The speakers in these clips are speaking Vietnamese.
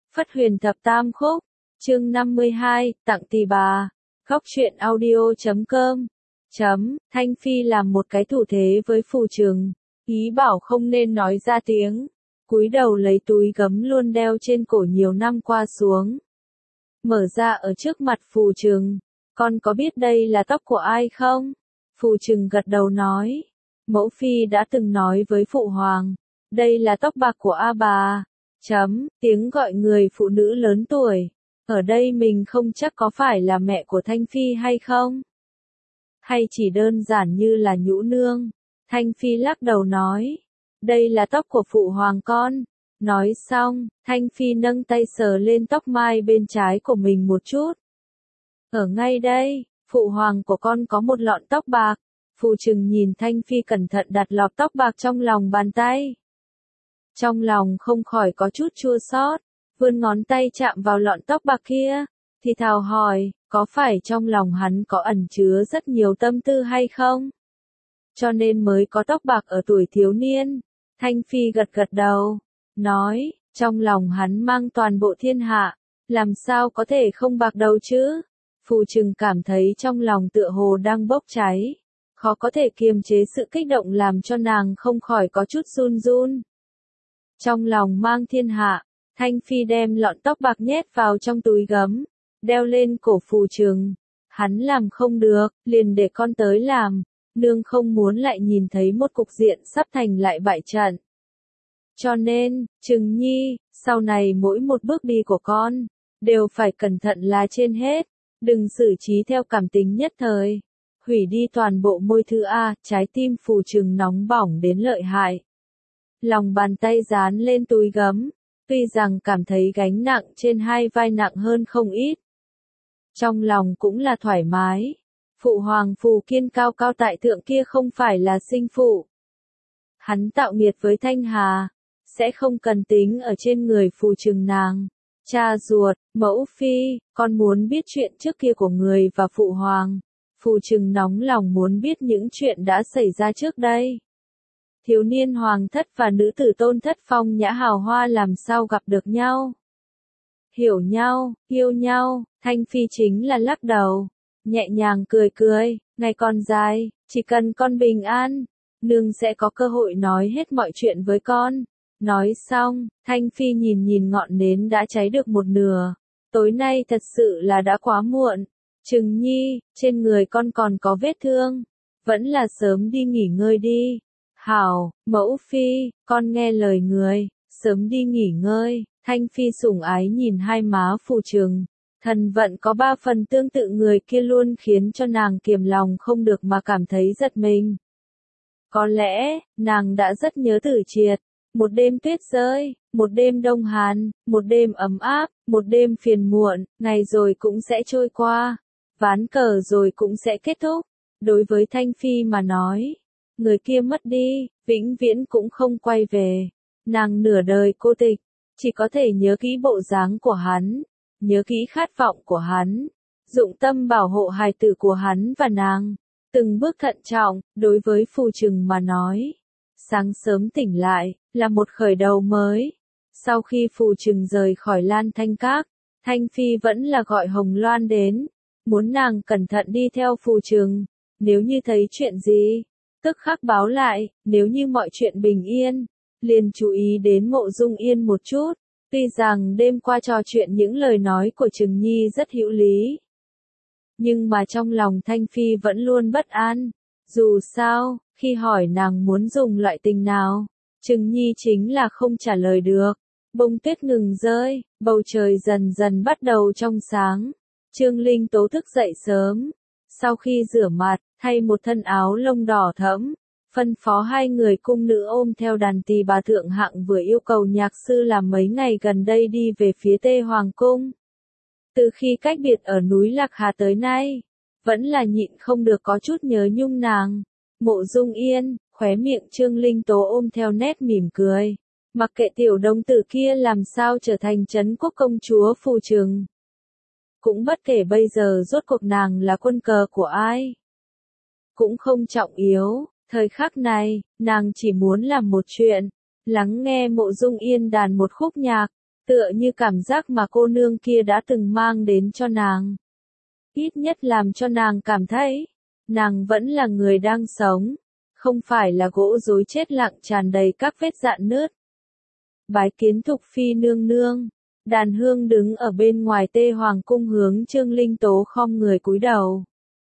Phất Huyền Thập Tam Khúc, chương 52, tặng tỷ bà. Góc truyện audio.com. Thanh Phi làm một cái thủ thế với Phù Trừng, ý bảo không nên nói ra tiếng, cúi đầu lấy túi gấm luôn đeo trên cổ nhiều năm qua xuống. Mở ra ở trước mặt Phù Trừng, con có biết đây là tóc của ai không? Phù Trừng gật đầu nói, mẫu phi đã từng nói với Phụ Hoàng, đây là tóc bạc của A bà. Tiếng gọi người phụ nữ lớn tuổi. Ở đây mình không chắc có phải là mẹ của Thanh Phi hay không? Hay chỉ đơn giản như là nhũ nương? Thanh Phi lắc đầu nói, đây là tóc của Phụ Hoàng con. Nói xong, Thanh Phi nâng tay sờ lên tóc mai bên trái của mình một chút. Ở ngay đây, Phụ Hoàng của con có một lọn tóc bạc. Phù Trừng nhìn Thanh Phi cẩn thận đặt lọt tóc bạc trong lòng bàn tay. Trong lòng không khỏi có chút chua xót, vươn ngón tay chạm vào lọn tóc bạc kia, thì thào hỏi, có phải trong lòng hắn có ẩn chứa rất nhiều tâm tư hay không? Cho nên mới có tóc bạc ở tuổi thiếu niên. Thanh Phi gật gật đầu, nói, trong lòng hắn mang toàn bộ thiên hạ, làm sao có thể không bạc đầu chứ? Phù Trừng cảm thấy trong lòng tựa hồ đang bốc cháy, khó có thể kiềm chế sự kích động làm cho nàng không khỏi có chút run run. Trong lòng mang thiên hạ, Thanh Phi đem lọn tóc bạc nhét vào trong túi gấm, đeo lên cổ Phù Trừng. Hắn làm không được, liền để con tới làm, nương không muốn lại nhìn thấy một cục diện sắp thành lại bại trận. Cho nên, Trừng Nhi, sau này mỗi một bước đi của con, đều phải cẩn thận là trên hết, đừng xử trí theo cảm tính nhất thời. Hủy đi toàn bộ môi thư A, trái tim Phù Trừng nóng bỏng đến lợi hại. Lòng bàn tay dán lên túi gấm, tuy rằng cảm thấy gánh nặng trên hai vai nặng hơn không ít. Trong lòng cũng là thoải mái, Phụ Hoàng Phù Kiên cao cao tại thượng kia không phải là sinh phụ. Hắn tạo nghiệt với Thanh Hà, sẽ không cần tính ở trên người Phù Trừng nàng. Cha ruột, mẫu phi, con muốn biết chuyện trước kia của người và Phụ Hoàng. Phù Trừng nóng lòng muốn biết những chuyện đã xảy ra trước đây. Thiếu niên hoàng thất và nữ tử tôn thất phong nhã hào hoa làm sao gặp được nhau. Hiểu nhau, yêu nhau, Thanh Phi chính là lắc đầu, nhẹ nhàng cười cười, ngày còn dài, chỉ cần con bình an, nương sẽ có cơ hội nói hết mọi chuyện với con. Nói xong, Thanh Phi nhìn nhìn ngọn nến đã cháy được một nửa, tối nay thật sự là đã quá muộn. Trừng Nhi, trên người con còn có vết thương, vẫn là sớm đi nghỉ ngơi đi. Hảo, mẫu phi, con nghe lời người, sớm đi nghỉ ngơi. Thanh Phi sủng ái nhìn hai má Phù Trừng, thần vận có ba phần tương tự người kia luôn khiến cho nàng kiềm lòng không được mà cảm thấy giật mình. Có lẽ, nàng đã rất nhớ Tử Triệt, một đêm tuyết rơi, một đêm đông hàn, một đêm ấm áp, một đêm phiền muộn, ngày rồi cũng sẽ trôi qua, ván cờ rồi cũng sẽ kết thúc. Đối với Thanh Phi mà nói, người kia mất đi, vĩnh viễn cũng không quay về. Nàng nửa đời cô tịch, chỉ có thể nhớ kỹ bộ dáng của hắn, nhớ kỹ khát vọng của hắn, dụng tâm bảo hộ hài tử của hắn và nàng. Từng bước thận trọng, đối với Phù Trừng mà nói, sáng sớm tỉnh lại, là một khởi đầu mới. Sau khi Phù Trừng rời khỏi Lan Thanh Các, Thanh Phi vẫn là gọi Hồng Loan đến, muốn nàng cẩn thận đi theo Phù Trừng, nếu như thấy chuyện gì, tức khắc báo lại, nếu như mọi chuyện bình yên, liền chú ý đến Mộ Dung Yên một chút. Tuy rằng đêm qua trò chuyện những lời nói của Trừng Nhi rất hữu lý, nhưng mà trong lòng Thanh Phi vẫn luôn bất an. Dù sao, khi hỏi nàng muốn dùng loại tình nào, Trừng Nhi chính là không trả lời được. Bông tuyết ngừng rơi, bầu trời dần dần bắt đầu trong sáng. Trương Linh Tố thức dậy sớm, sau khi rửa mặt, thay một thân áo lông đỏ thẫm, phân phó hai người cung nữ ôm theo đàn tỳ bà thượng hạng vừa yêu cầu nhạc sư làm mấy ngày gần đây đi về phía Tê Hoàng Cung. Từ khi cách biệt ở núi Lạc Hà tới nay, vẫn là nhịn không được có chút nhớ nhung nàng. Mộ Dung Yên, khóe miệng Trương Linh Tố ôm theo nét mỉm cười. Mặc kệ tiểu đồng tử kia làm sao trở thành trấn quốc công chúa Phù Trừng. Cũng bất kể bây giờ rốt cuộc nàng là quân cờ của ai. Cũng không trọng yếu, thời khắc này, nàng chỉ muốn làm một chuyện, lắng nghe Mộ Dung Yên đàn một khúc nhạc, tựa như cảm giác mà cô nương kia đã từng mang đến cho nàng. Ít nhất làm cho nàng cảm thấy, nàng vẫn là người đang sống, không phải là gỗ rối chết lặng tràn đầy các vết rạn nứt. Bái kiến Thục Phi nương nương, Đàn Hương đứng ở bên ngoài Tê Hoàng cung hướng Trương Linh Tố khom người cúi đầu.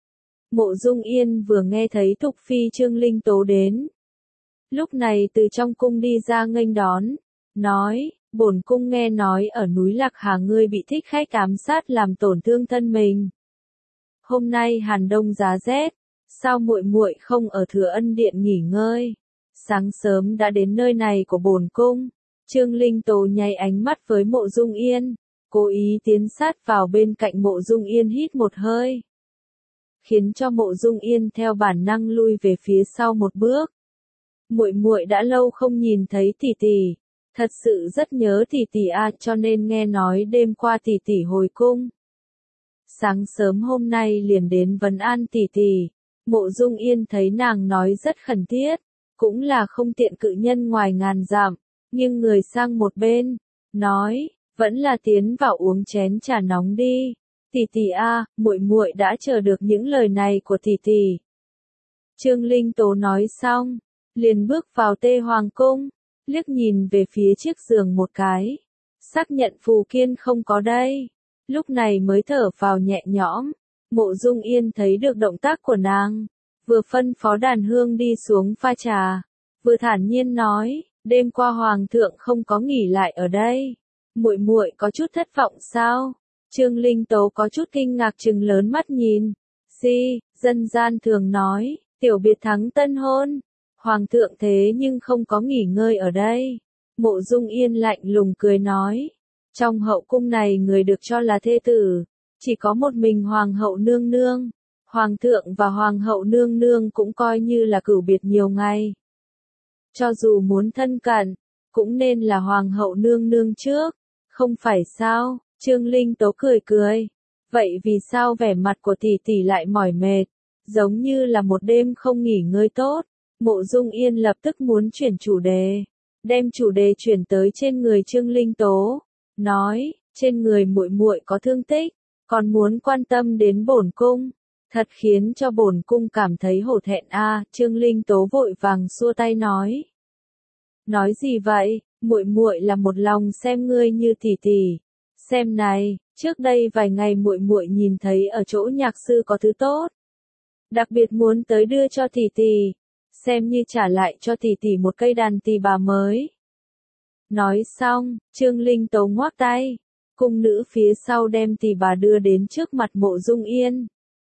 Mộ Dung Yên vừa nghe thấy Thục Phi Trương Linh Tố đến. Lúc này từ trong cung đi ra nghênh đón, nói, bổn cung nghe nói ở núi Lạc Hà ngươi bị thích khách ám sát làm tổn thương thân mình. Hôm nay hàn đông giá rét, sao muội muội không ở Thừa Ân điện nghỉ ngơi? Sáng sớm đã đến nơi này của bổn cung. Trương Linh Tố nháy ánh mắt với Mộ Dung Yên, cố ý tiến sát vào bên cạnh Mộ Dung Yên hít một hơi, khiến cho Mộ Dung Yên theo bản năng lui về phía sau một bước. Muội muội đã lâu không nhìn thấy tỷ tỷ, thật sự rất nhớ tỷ tỷ cho nên nghe nói đêm qua tỷ tỷ hồi cung. Sáng sớm hôm nay liền đến vấn an tỷ tỷ. Mộ Dung Yên thấy nàng nói rất khẩn thiết, cũng là không tiện cự nhân ngoài ngàn dặm, nhưng người sang một bên, nói, vẫn là tiến vào uống chén trà nóng đi. Tỷ tỷ muội muội đã chờ được những lời này của tỷ tỷ. Trương Linh Tố nói xong, liền bước vào Tê Hoàng cung, liếc nhìn về phía chiếc giường một cái, xác nhận Phù Kiên không có đây, lúc này mới thở vào nhẹ nhõm. Mộ Dung Yên thấy được động tác của nàng, vừa phân phó Đàn Hương đi xuống pha trà, vừa thản nhiên nói, đêm qua hoàng thượng không có nghỉ lại ở đây, muội muội có chút thất vọng sao? Trương Linh Tố có chút kinh ngạc trừng lớn mắt nhìn. Dân gian thường nói, tiểu biệt thắng tân hôn, hoàng thượng thế nhưng không có nghỉ ngơi ở đây. Mộ Dung Yên lạnh lùng cười nói, trong hậu cung này người được cho là thê tử, chỉ có một mình hoàng hậu nương nương. Hoàng thượng và hoàng hậu nương nương cũng coi như là cửu biệt nhiều ngày. Cho dù muốn thân cận, cũng nên là hoàng hậu nương nương trước, không phải sao? Trương Linh Tố cười cười. Vậy vì sao vẻ mặt của tỷ tỷ lại mỏi mệt, giống như là một đêm không nghỉ ngơi tốt? Mộ Dung Yên lập tức muốn chuyển chủ đề, đem chủ đề chuyển tới trên người Trương Linh Tố, nói, trên người muội muội có thương tích, còn muốn quan tâm đến bổn cung, thật khiến cho bổn cung cảm thấy hổ thẹn Trương Linh Tố vội vàng xua tay nói. Nói gì vậy, muội muội là một lòng xem ngươi như tỷ tỷ. Xem này, trước đây vài ngày muội muội nhìn thấy ở chỗ nhạc sư có thứ tốt, đặc biệt muốn tới đưa cho tỷ tỷ, xem như trả lại cho tỷ tỷ một cây đàn tỳ bà mới. Nói xong, Trương Linh Tố ngoác tay, cung nữ phía sau đem tỳ bà đưa đến trước mặt Mộ Dung Yên.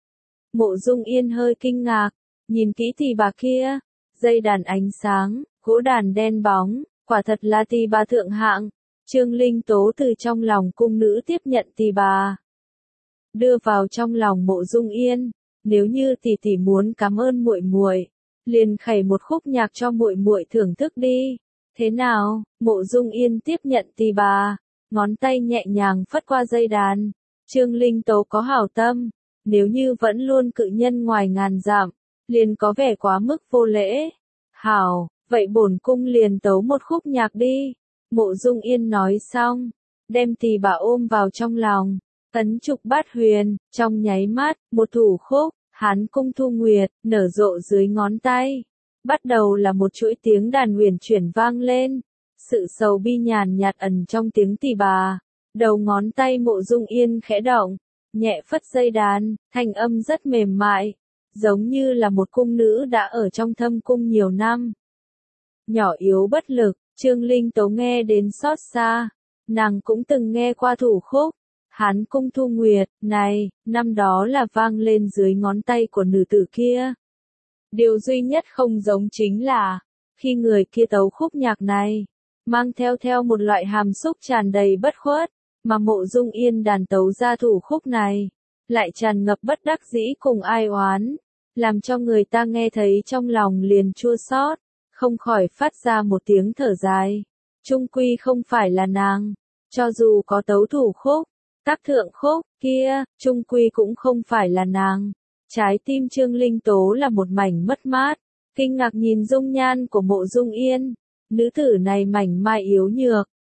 Mộ Dung Yên hơi kinh ngạc, nhìn kỹ tỳ bà kia, dây đàn ánh sáng, gỗ đàn đen bóng, quả thật là tỳ bà thượng hạng. Trương Linh Tố từ trong lòng cung nữ tiếp nhận tỳ bà, đưa vào trong lòng Mộ Dung Yên, nếu như tỷ tỷ muốn cảm ơn muội muội, liền khẩy một khúc nhạc cho muội muội thưởng thức đi. Thế nào? Mộ Dung Yên tiếp nhận tỳ bà, ngón tay nhẹ nhàng phất qua dây đàn. Trương Linh Tố có hảo tâm, nếu như vẫn luôn cự nhân ngoài ngàn dặm, liền có vẻ quá mức vô lễ. Hảo, vậy bổn cung liền tấu một khúc nhạc đi. Mộ Dung Yên nói xong, đem tỳ bà ôm vào trong lòng, ấn trục bát huyền, trong nháy mắt, một thủ khúc, Hán cung thu nguyệt, nở rộ dưới ngón tay. Bắt đầu là một chuỗi tiếng đàn huyền chuyển vang lên, sự sầu bi nhàn nhạt ẩn trong tiếng tỳ bà. Đầu ngón tay Mộ Dung Yên khẽ động, nhẹ phất dây đàn, thanh âm rất mềm mại, giống như là một cung nữ đã ở trong thâm cung nhiều năm. Nhỏ yếu bất lực, Trương Linh Tố nghe đến xót xa, nàng cũng từng nghe qua thủ khúc, Hán cung thu nguyệt, này, năm đó là vang lên dưới ngón tay của nữ tử kia. Điều duy nhất không giống chính là, khi người kia tấu khúc nhạc này, mang theo một loại hàm xúc tràn đầy bất khuất, mà Mộ Dung Yên đàn tấu ra thủ khúc này, lại tràn ngập bất đắc dĩ cùng ai oán, làm cho người ta nghe thấy trong lòng liền chua xót, không khỏi phát ra một tiếng thở dài. Chung quy không phải là nàng, cho dù có tấu thủ khúc, tác thượng khúc kia, chung quy cũng không phải là nàng. Trái tim Trương Linh Tố là một mảnh mất mát, kinh ngạc nhìn dung nhan của Mộ Dung Yên, nữ tử này mảnh mai yếu nhược,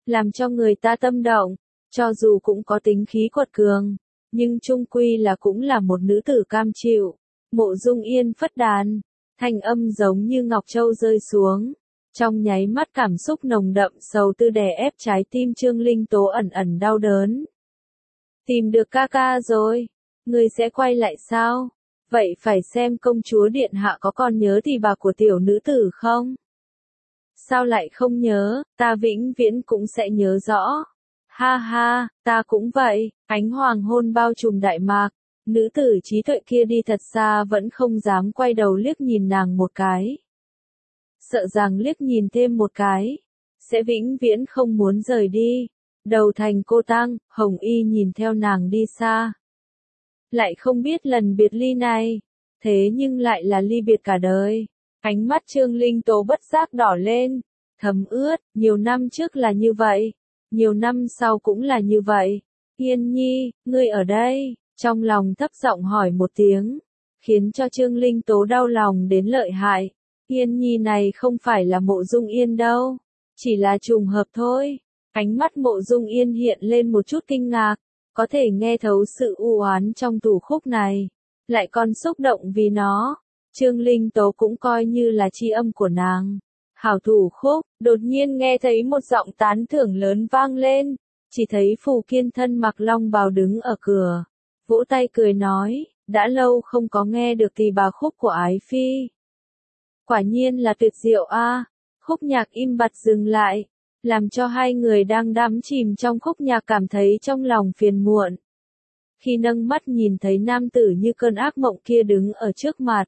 làm cho người ta tâm động, cho dù cũng có tính khí quật cường, nhưng chung quy là cũng là một nữ tử cam chịu. Mộ Dung Yên phất đàn, thanh âm giống như ngọc châu rơi xuống. Trong nháy mắt cảm xúc nồng đậm sầu tư đè ép trái tim Trương Linh Tố ẩn ẩn đau đớn. Tìm được ca ca rồi, người sẽ quay lại sao? Vậy phải xem công chúa điện hạ có còn nhớ thì bà của tiểu nữ tử không? Sao lại không nhớ, ta vĩnh viễn cũng sẽ nhớ rõ. Ha ha, ta cũng vậy, ánh hoàng hôn bao trùm Đại Mạc. Nữ tử trí tuệ kia đi thật xa vẫn không dám quay đầu liếc nhìn nàng một cái. Sợ rằng liếc nhìn thêm một cái, sẽ vĩnh viễn không muốn rời đi. Đầu thành cô tang, Hồng Y nhìn theo nàng đi xa. Lại không biết lần biệt ly này, thế nhưng lại là ly biệt cả đời. Ánh mắt Trương Linh Tố bất giác đỏ lên, thấm ướt, nhiều năm trước là như vậy, nhiều năm sau cũng là như vậy. Yên Nhi, ngươi ở đây, trong lòng thấp giọng hỏi một tiếng, khiến cho Trương Linh Tố đau lòng đến lợi hại. Yên Nhi này không phải là Mộ Dung Yên đâu, chỉ là trùng hợp thôi. Ánh mắt Mộ Dung Yên hiện lên một chút kinh ngạc, có thể nghe thấu sự u oán trong tủ khúc này, lại còn xúc động vì nó. Trương Linh Tố cũng coi như là tri âm của nàng. Hảo thủ khúc, đột nhiên nghe thấy một giọng tán thưởng lớn vang lên, chỉ thấy Phù Kiên thân mặc long bào đứng ở cửa, vỗ tay cười nói, đã lâu không có nghe được thì bà khúc của Ái Phi. Quả nhiên là tuyệt diệu a. Khúc nhạc im bặt dừng lại, làm cho hai người đang đắm chìm trong khúc nhạc cảm thấy trong lòng phiền muộn. Khi nâng mắt nhìn thấy nam tử như cơn ác mộng kia đứng ở trước mặt,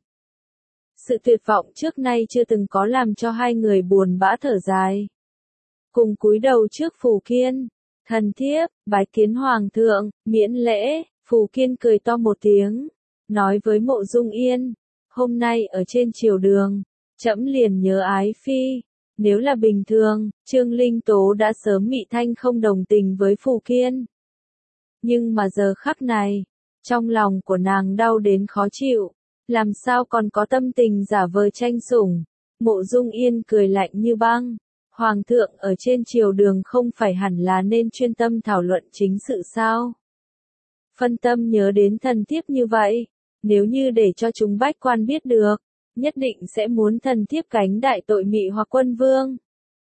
sự tuyệt vọng trước nay chưa từng có làm cho hai người buồn bã thở dài. Cùng cúi đầu trước Phù Kiên, thần thiếp, bái kiến hoàng thượng, miễn lễ. Phù Kiên cười to một tiếng, nói với Mộ Dung Yên, hôm nay ở trên triều đường, trẫm liền nhớ Ái Phi. Nếu là bình thường, Trương Linh Tố đã sớm mị thanh không đồng tình với Phù Kiên. Nhưng mà giờ khắc này, trong lòng của nàng đau đến khó chịu, làm sao còn có tâm tình giả vờ tranh sủng. Mộ Dung Yên cười lạnh như băng, hoàng thượng ở trên triều đường không phải hẳn là nên chuyên tâm thảo luận chính sự sao? Phân tâm nhớ đến thần thiếp như vậy, nếu như để cho chúng bách quan biết được, nhất định sẽ muốn thần thiếp gánh đại tội mị hoặc quân vương.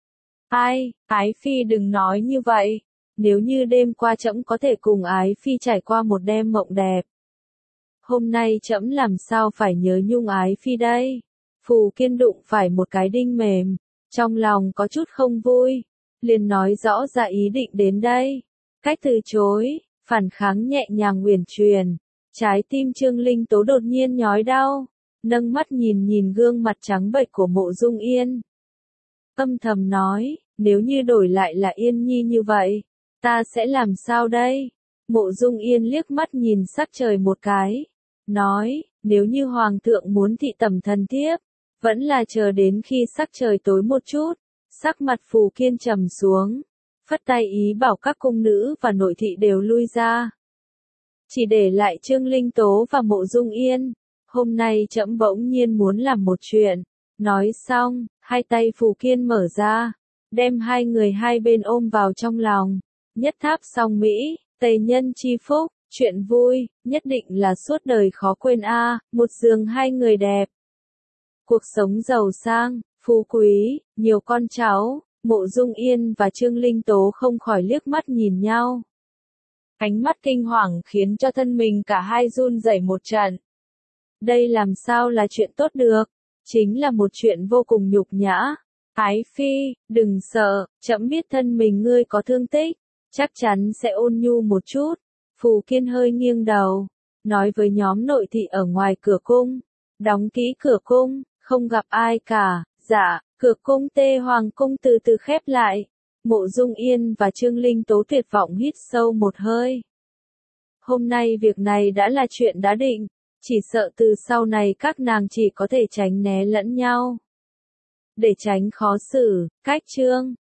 Ai, Ái Phi đừng nói như vậy, nếu như đêm qua trẫm có thể cùng Ái Phi trải qua một đêm mộng đẹp, hôm nay trẫm làm sao phải nhớ nhung Ái Phi đây? Phù Kiên đụng phải một cái đinh mềm, trong lòng có chút không vui, liền nói rõ ra ý định đến đây. Cách từ chối, phản kháng nhẹ nhàng uyển chuyển, trái tim Trương Linh Tố đột nhiên nhói đau, nâng mắt nhìn gương mặt trắng bệch của Mộ Dung Yên. Âm thầm nói, nếu như đổi lại là Yên Nhi như vậy, ta sẽ làm sao đây? Mộ Dung Yên liếc mắt nhìn sắc trời một cái, nói, nếu như hoàng thượng muốn thị tẩm thần thiếp, vẫn là chờ đến khi sắc trời tối một chút. Sắc mặt Phù Kiên trầm xuống, phất tay ý bảo các cung nữ và nội thị đều lui ra, chỉ để lại Trương Linh Tố và Mộ Dung Yên. Hôm nay trẫm bỗng nhiên muốn làm một chuyện. Nói xong, hai tay Phù Kiên mở ra, đem hai người hai bên ôm vào trong lòng. Nhất tháp song mỹ, tề nhân chi phúc, chuyện vui, nhất định là suốt đời khó quên a. Một giường hai người đẹp, cuộc sống giàu sang, phú quý, nhiều con cháu. Mộ Dung Yên và Trương Linh Tố không khỏi liếc mắt nhìn nhau. Ánh mắt kinh hoàng khiến cho thân mình cả hai run rẩy một trận. Đây làm sao là chuyện tốt được, chính là một chuyện vô cùng nhục nhã. Ái Phi, đừng sợ, trẫm biết thân mình ngươi có thương tích, chắc chắn sẽ ôn nhu một chút. Phù Kiên hơi nghiêng đầu, nói với nhóm nội thị ở ngoài cửa cung, đóng kỹ cửa cung, không gặp ai cả. Dạ, cửa cung Tê Hoàng cung từ từ khép lại. Mộ Dung Yên và Trương Linh Tố tuyệt vọng hít sâu một hơi. Hôm nay việc này đã là chuyện đã định, chỉ sợ từ sau này các nàng chỉ có thể tránh né lẫn nhau. Để tránh khó xử, cách chương